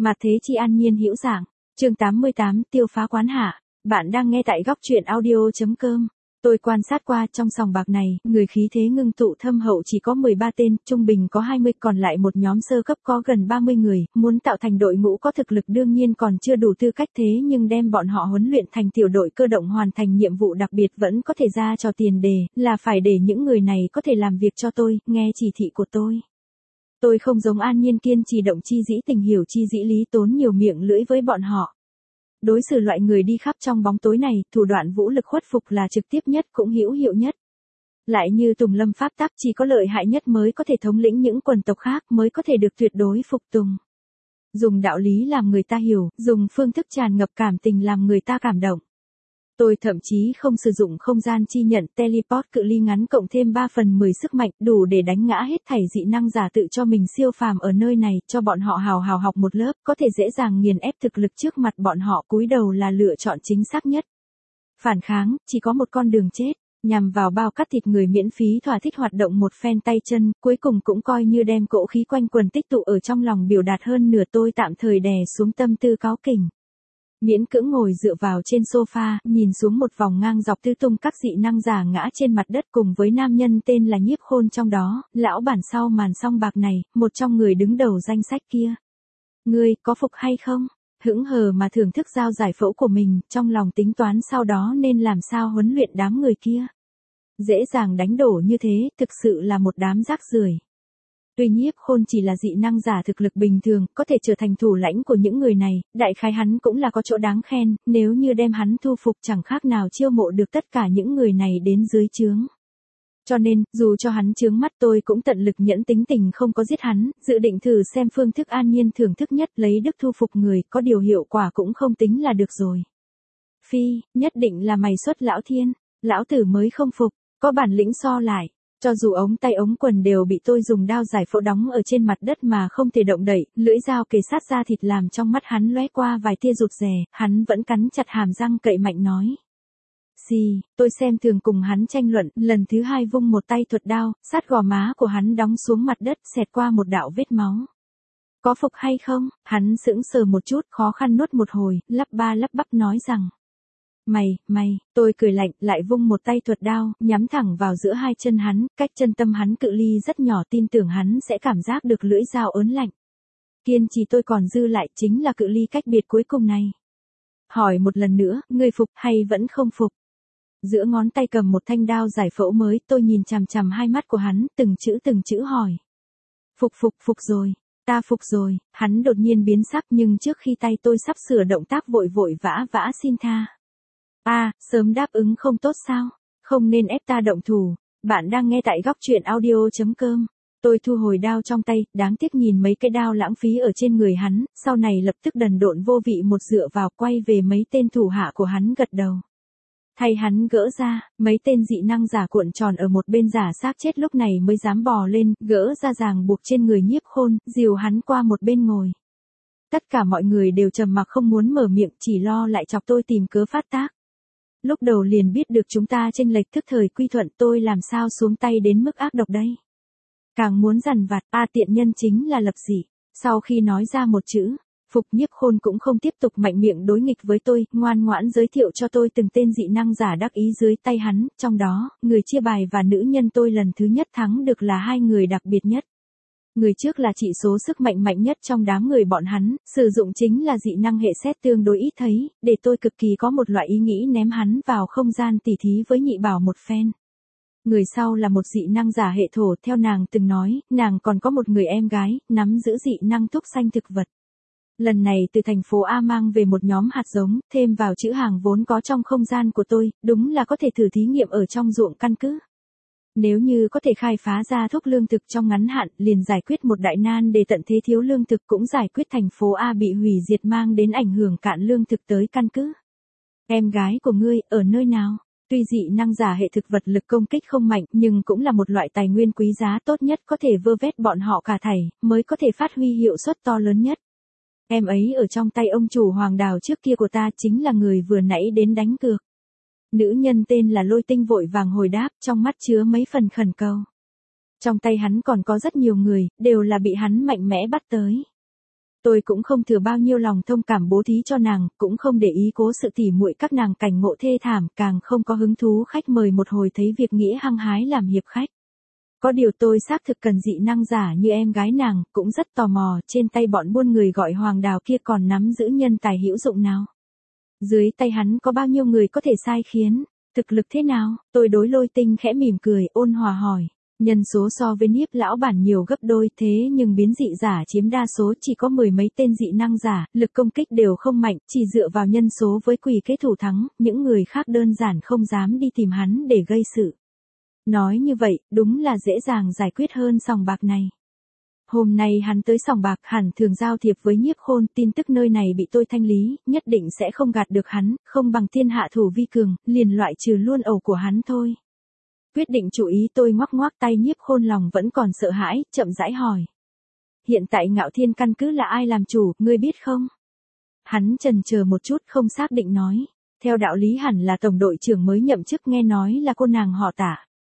Mà thế chi an nhiên hữu giảng. Chương 88, tiêu phá quán hạ. Bạn đang nghe tại góc truyện audio.com. Tôi quan sát qua trong sòng bạc này, người khí thế ngưng tụ thâm hậu chỉ có 13 tên, trung bình có 20, còn lại một nhóm sơ cấp có gần 30 người, muốn tạo thành đội ngũ có thực lực đương nhiên còn chưa đủ tư cách, thế nhưng đem bọn họ huấn luyện thành tiểu đội cơ động hoàn thành nhiệm vụ đặc biệt vẫn có thể ra cho tiền đề, là phải để những người này có thể làm việc cho tôi, nghe chỉ thị của tôi. Tôi không giống An Nhiên kiên trì động chi dĩ tình hiểu chi dĩ lý, tốn nhiều miệng lưỡi với bọn họ. Đối xử loại người đi khắp trong bóng tối này, thủ đoạn vũ lực khuất phục là trực tiếp nhất cũng hữu hiệu nhất. Lại như Tùng Lâm pháp tắc, chỉ có lợi hại nhất mới có thể thống lĩnh những quần tộc khác, mới có thể được tuyệt đối phục tùng. Dùng đạo lý làm người ta hiểu, dùng phương thức tràn ngập cảm tình làm người ta cảm động. Tôi thậm chí không sử dụng không gian chi nhận teleport cự ly ngắn cộng thêm 3/10 sức mạnh, đủ để đánh ngã hết thảy dị năng giả tự cho mình siêu phàm ở nơi này, cho bọn họ hào hào học một lớp, có thể dễ dàng nghiền ép thực lực trước mặt bọn họ, cúi đầu là lựa chọn chính xác nhất. Phản kháng, chỉ có một con đường chết, nhằm vào bao cắt thịt người miễn phí thỏa thích hoạt động một phen tay chân, cuối cùng cũng coi như đem cỗ khí quanh quần tích tụ ở trong lòng biểu đạt hơn nửa. Tôi tạm thời đè xuống tâm tư cáu kỉnh. Miễn cưỡng ngồi dựa vào trên sofa, nhìn xuống một vòng ngang dọc tứ tung các dị năng giả ngã trên mặt đất cùng với nam nhân tên là Nhiếp Khôn trong đó, lão bản sau màn song bạc này, một trong người đứng đầu danh sách kia. Ngươi, có phục hay không? Hững hờ mà thưởng thức giao giải phẫu của mình, trong lòng tính toán sau đó nên làm sao huấn luyện đám người kia. Dễ dàng đánh đổ như thế, thực sự là một đám rác rưởi. Tuy Nhiếp Khôn chỉ là dị năng giả thực lực bình thường, có thể trở thành thủ lãnh của những người này, đại khái hắn cũng là có chỗ đáng khen, nếu như đem hắn thu phục chẳng khác nào chiêu mộ được tất cả những người này đến dưới trướng. Cho nên, dù cho hắn chướng mắt tôi cũng tận lực nhẫn tính tình không có giết hắn, dự định thử xem phương thức An Nhiên thưởng thức nhất lấy đức thu phục người, có điều hiệu quả cũng không tính là được rồi. Phi, nhất định là mày xuất lão thiên, lão tử mới không phục, có bản lĩnh so lại. Cho dù ống tay ống quần đều bị tôi dùng dao giải phẫu đóng ở trên mặt đất mà không thể động đậy, lưỡi dao kề sát da thịt làm trong mắt hắn lóe qua vài tia rụt rè, hắn vẫn cắn chặt hàm răng cậy mạnh nói. Xì, tôi xem thường cùng hắn tranh luận, lần thứ hai vung một tay thuật đao, sát gò má của hắn đóng xuống mặt đất, xẹt qua một đạo vết máu. Có phục hay không? Hắn sững sờ một chút, khó khăn nuốt một hồi, lắp ba lắp bắp nói rằng. Mày, tôi cười lạnh, lại vung một tay thuật đao, nhắm thẳng vào giữa hai chân hắn, cách chân tâm hắn cự ly rất nhỏ, tin tưởng hắn sẽ cảm giác được lưỡi dao ớn lạnh. Kiên trì tôi còn dư lại chính là cự ly cách biệt cuối cùng này. Hỏi một lần nữa, ngươi phục hay vẫn không phục? Giữa ngón tay cầm một thanh đao giải phẫu mới, tôi nhìn chằm chằm hai mắt của hắn, từng chữ hỏi. Phục rồi. Ta phục rồi. Hắn đột nhiên biến sắc, nhưng trước khi tay tôi sắp sửa động tác vội vã xin tha. Sớm đáp ứng không tốt sao? Không nên ép ta động thủ. Bạn đang nghe tại góc truyện audio.com. Tôi thu hồi đao trong tay, đáng tiếc nhìn mấy cái đao lãng phí ở trên người hắn, sau này lập tức đần độn vô vị một dựa vào, quay về mấy tên thủ hạ của hắn gật đầu. Thay hắn gỡ ra, mấy tên dị năng giả cuộn tròn ở một bên giả xác chết lúc này mới dám bò lên, gỡ ra ràng buộc trên người Nhiếp Khôn, dìu hắn qua một bên ngồi. Tất cả mọi người đều trầm mặc không muốn mở miệng, chỉ lo lại chọc tôi tìm cớ phát tác. Lúc đầu liền biết được chúng ta chênh lệch thức thời quy thuận, tôi làm sao xuống tay đến mức ác độc đây. Càng muốn dằn vặt, tiện nhân chính là lập dị. Sau khi nói ra một chữ, phục, Nhiếp Khôn cũng không tiếp tục mạnh miệng đối nghịch với tôi, ngoan ngoãn giới thiệu cho tôi từng tên dị năng giả đắc ý dưới tay hắn, trong đó, người chia bài và nữ nhân tôi lần thứ nhất thắng được là hai người đặc biệt nhất. Người trước là chỉ số sức mạnh mạnh nhất trong đám người bọn hắn, sử dụng chính là dị năng hệ xét tương đối ít thấy, để tôi cực kỳ có một loại ý nghĩ ném hắn vào không gian tỉ thí với nhị bảo một phen. Người sau là một dị năng giả hệ thổ, theo nàng từng nói, nàng còn có một người em gái, nắm giữ dị năng thúc xanh thực vật. Lần này từ thành phố A mang về một nhóm hạt giống, thêm vào chữ hàng vốn có trong không gian của tôi, đúng là có thể thử thí nghiệm ở trong ruộng căn cứ. Nếu như có thể khai phá ra thuốc lương thực trong ngắn hạn, liền giải quyết một đại nan để tận thế thiếu lương thực, cũng giải quyết thành phố A bị hủy diệt mang đến ảnh hưởng cạn lương thực tới căn cứ. Em gái của ngươi, ở nơi nào? Tuy dị năng giả hệ thực vật lực công kích không mạnh, nhưng cũng là một loại tài nguyên quý giá tốt nhất, có thể vơ vét bọn họ cả thảy, mới có thể phát huy hiệu suất to lớn nhất. Em ấy ở trong tay ông chủ Hoàng Đào trước kia của ta, chính là người vừa nãy đến đánh cược. Nữ nhân tên là Lôi Tinh vội vàng hồi đáp, trong mắt chứa mấy phần khẩn cầu. Trong tay hắn còn có rất nhiều người, đều là bị hắn mạnh mẽ bắt tới. Tôi cũng không thừa bao nhiêu lòng thông cảm bố thí cho nàng, cũng không để ý cố sự tỉ muội các nàng cảnh ngộ thê thảm, càng không có hứng thú khách mời một hồi thấy việc nghĩa hăng hái làm hiệp khách. Có điều tôi xác thực cần dị năng giả như em gái nàng, cũng rất tò mò trên tay bọn buôn người gọi Hoàng Đào kia còn nắm giữ nhân tài hữu dụng nào. Dưới tay hắn có bao nhiêu người có thể sai khiến, thực lực thế nào, tôi đối Lôi Tinh khẽ mỉm cười ôn hòa hỏi. Nhân số so với Niếp lão bản nhiều gấp đôi thế nhưng biến dị giả chiếm đa số chỉ có 10 mấy tên dị năng giả, lực công kích đều không mạnh, chỉ dựa vào nhân số với quỷ kế thủ thắng, những người khác đơn giản không dám đi tìm hắn để gây sự. Nói như vậy, đúng là dễ dàng giải quyết hơn sòng bạc này. Hôm nay hắn tới sòng bạc hẳn thường giao thiệp với Nhiếp Khôn, tin tức nơi này bị tôi thanh lý, nhất định sẽ không gạt được hắn, không bằng thiên hạ thủ vi cường, liền loại trừ luôn ẩu của hắn thôi. Quyết định chú ý tôi ngoắc ngoắc tay Nhiếp Khôn lòng vẫn còn sợ hãi, chậm rãi hỏi. Hiện tại Ngạo Thiên căn cứ là ai làm chủ, ngươi biết không? Hắn chần chờ một chút không xác định nói. Theo đạo lý hẳn là tổng đội trưởng mới nhậm chức nghe nói là cô nàng họ Tả.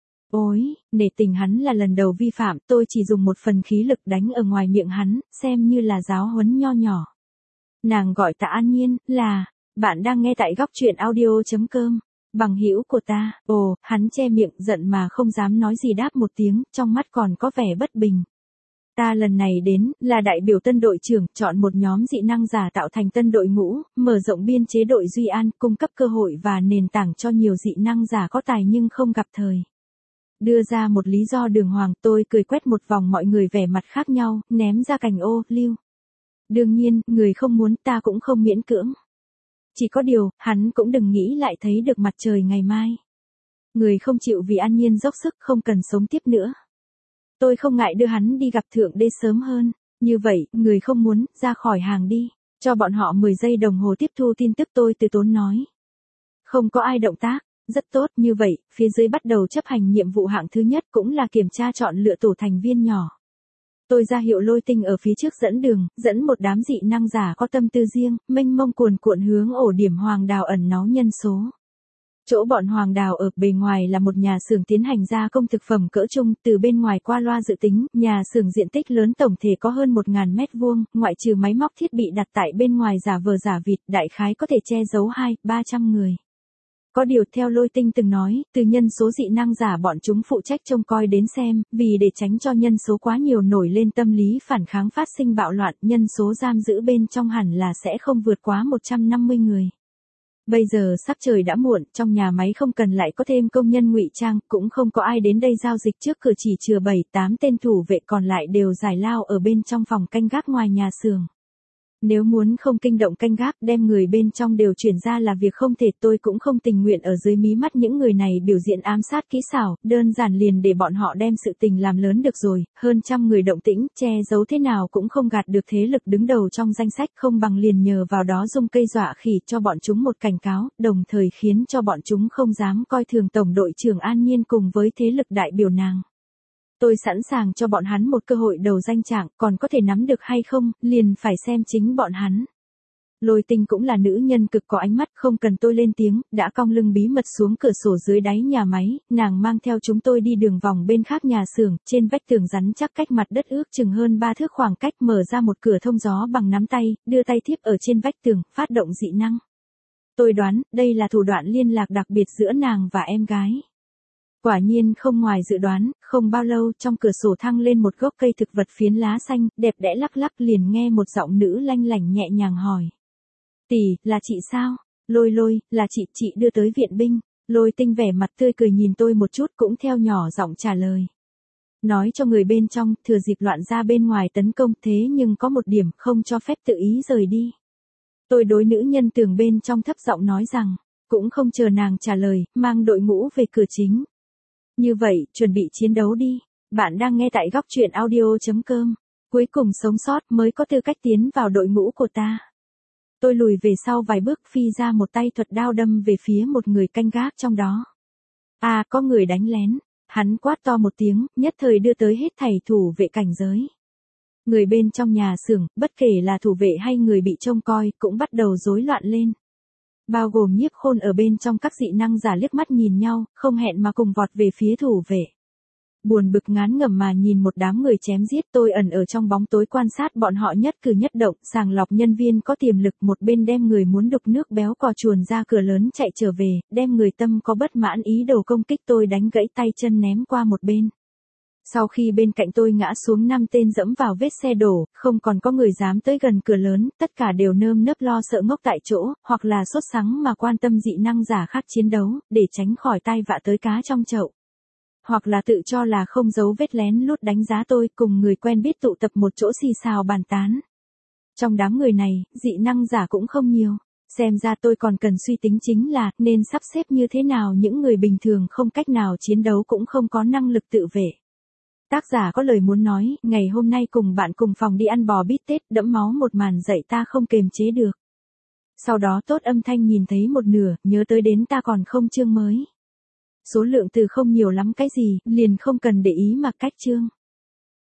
Ôi, nể tình hắn là lần đầu vi phạm, tôi chỉ dùng một phần khí lực đánh ở ngoài miệng hắn, xem như là giáo huấn nho nhỏ. Nàng gọi Tạ An Nhiên, là, bạn đang nghe tại góc truyện audio.com. Bằng hữu của ta, ồ, hắn che miệng giận mà không dám nói gì đáp một tiếng, trong mắt còn có vẻ bất bình. Ta lần này đến, là đại biểu tân đội trưởng, chọn một nhóm dị năng giả tạo thành tân đội ngũ, mở rộng biên chế đội Duy An, cung cấp cơ hội và nền tảng cho nhiều dị năng giả có tài nhưng không gặp thời. Đưa ra một lý do đường hoàng, tôi cười quét một vòng mọi người vẻ mặt khác nhau, ném ra cành ô, lưu. Đương nhiên, người không muốn ta cũng không miễn cưỡng. Chỉ có điều, hắn cũng đừng nghĩ lại thấy được mặt trời ngày mai. Người không chịu vì An Nhiên dốc sức không cần sống tiếp nữa. Tôi không ngại đưa hắn đi gặp thượng đế sớm hơn. Như vậy, người không muốn, ra khỏi hàng đi. Cho bọn họ 10 giây đồng hồ tiếp thu tin tức tôi từ tốn nói. Không có ai động tác. Rất tốt, như vậy, phía dưới bắt đầu chấp hành nhiệm vụ hạng thứ nhất cũng là kiểm tra chọn lựa tổ thành viên nhỏ. Tôi ra hiệu Lôi Tinh ở phía trước dẫn đường, dẫn một đám dị năng giả có tâm tư riêng, mênh mông cuồn cuộn hướng ổ điểm Hoàng Đào ẩn náu nhân số. Chỗ bọn Hoàng Đào ở bề ngoài là một nhà xưởng tiến hành gia công thực phẩm cỡ trung, từ bên ngoài qua loa dự tính, nhà xưởng diện tích lớn tổng thể có hơn 1.000 mét vuông, ngoại trừ máy móc thiết bị đặt tại bên ngoài giả vờ giả vịt, đại khái có thể che giấu 200-300 người. Có điều theo Lôi Tinh từng nói, từ nhân số dị năng giả bọn chúng phụ trách trông coi đến xem, vì để tránh cho nhân số quá nhiều nổi lên tâm lý phản kháng phát sinh bạo loạn, nhân số giam giữ bên trong hẳn là sẽ không vượt quá 150 người. Bây giờ sắc trời đã muộn, trong nhà máy không cần lại có thêm công nhân ngụy trang, cũng không có ai đến đây giao dịch trước cửa chỉ chừa 7-8 tên thủ vệ còn lại đều giải lao ở bên trong phòng canh gác ngoài nhà xưởng. Nếu muốn không kinh động canh gác đem người bên trong đều chuyển ra là việc không thể, tôi cũng không tình nguyện ở dưới mí mắt những người này biểu diễn ám sát kỹ xảo, đơn giản liền để bọn họ đem sự tình làm lớn được rồi, hơn trăm người động tĩnh, che giấu thế nào cũng không gạt được thế lực đứng đầu trong danh sách, không bằng liền nhờ vào đó dùng cây dọa khỉ cho bọn chúng một cảnh cáo, đồng thời khiến cho bọn chúng không dám coi thường tổng đội trưởng An Nhiên cùng với thế lực đại biểu nàng. Tôi sẵn sàng cho bọn hắn một cơ hội đầu danh trạng, còn có thể nắm được hay không, liền phải xem chính bọn hắn. Lôi Tinh cũng là nữ nhân cực có ánh mắt, không cần tôi lên tiếng, đã cong lưng bí mật xuống cửa sổ dưới đáy nhà máy, nàng mang theo chúng tôi đi đường vòng bên khác nhà xưởng, trên vách tường rắn chắc cách mặt đất ước chừng hơn 3 thước khoảng cách, mở ra một cửa thông gió bằng nắm tay, đưa tay thiếp ở trên vách tường, phát động dị năng. Tôi đoán, đây là thủ đoạn liên lạc đặc biệt giữa nàng và em gái. Quả nhiên không ngoài dự đoán, không bao lâu trong cửa sổ thăng lên một gốc cây thực vật phiến lá xanh, đẹp đẽ lắc lắc, liền nghe một giọng nữ lanh lảnh nhẹ nhàng hỏi. Tỷ, là chị sao? Lôi, là chị đưa tới viện binh. Lôi Tinh vẻ mặt tươi cười nhìn tôi một chút cũng theo nhỏ giọng trả lời. Nói cho người bên trong, thừa dịp loạn ra bên ngoài tấn công, thế nhưng có một điểm không cho phép tự ý rời đi. Tôi đối nữ nhân tường bên trong thấp giọng nói rằng, cũng không chờ nàng trả lời, mang đội ngũ về cửa chính. Như vậy, chuẩn bị chiến đấu đi. Bạn đang nghe tại góc truyện audio.com. Cuối cùng sống sót mới có tư cách tiến vào đội ngũ của ta. Tôi lùi về sau vài bước, phi ra một tay thuật đao đâm về phía một người canh gác trong đó. À, có người đánh lén. Hắn quát to một tiếng, nhất thời đưa tới hết thảy thủ vệ cảnh giới. Người bên trong nhà xưởng, bất kể là thủ vệ hay người bị trông coi, cũng bắt đầu rối loạn lên. Bao gồm Nhiếp Khôn ở bên trong, các dị năng giả liếc mắt nhìn nhau, không hẹn mà cùng vọt về phía thủ vệ. Buồn bực ngán ngẩm mà nhìn một đám người chém giết, tôi ẩn ở trong bóng tối quan sát bọn họ nhất cử nhất động, sàng lọc nhân viên có tiềm lực, một bên đem người muốn đục nước béo cò chuồn ra cửa lớn chạy trở về, đem người tâm có bất mãn ý đồ công kích tôi đánh gãy tay chân ném qua một bên. Sau khi bên cạnh tôi ngã xuống 5 tên dẫm vào vết xe đổ, không còn có người dám tới gần cửa lớn, tất cả đều nơm nớp lo sợ ngốc tại chỗ, hoặc là sốt sắng mà quan tâm dị năng giả khác chiến đấu, để tránh khỏi tai vạ tới cá trong chậu. Hoặc là tự cho là không giấu vết lén lút đánh giá tôi, cùng người quen biết tụ tập một chỗ xì xào bàn tán. Trong đám người này, dị năng giả cũng không nhiều. Xem ra tôi còn cần suy tính chính là, nên sắp xếp như thế nào những người bình thường không cách nào chiến đấu cũng không có năng lực tự vệ. Tác giả có lời muốn nói, ngày hôm nay cùng bạn cùng phòng đi ăn bò bít tết, đẫm máu một màn dạy ta không kềm chế được. Sau đó tốt âm thanh nhìn thấy một nửa, nhớ tới đến ta còn không chương mới. Số lượng từ không nhiều lắm cái gì, liền không cần để ý mà cách chương.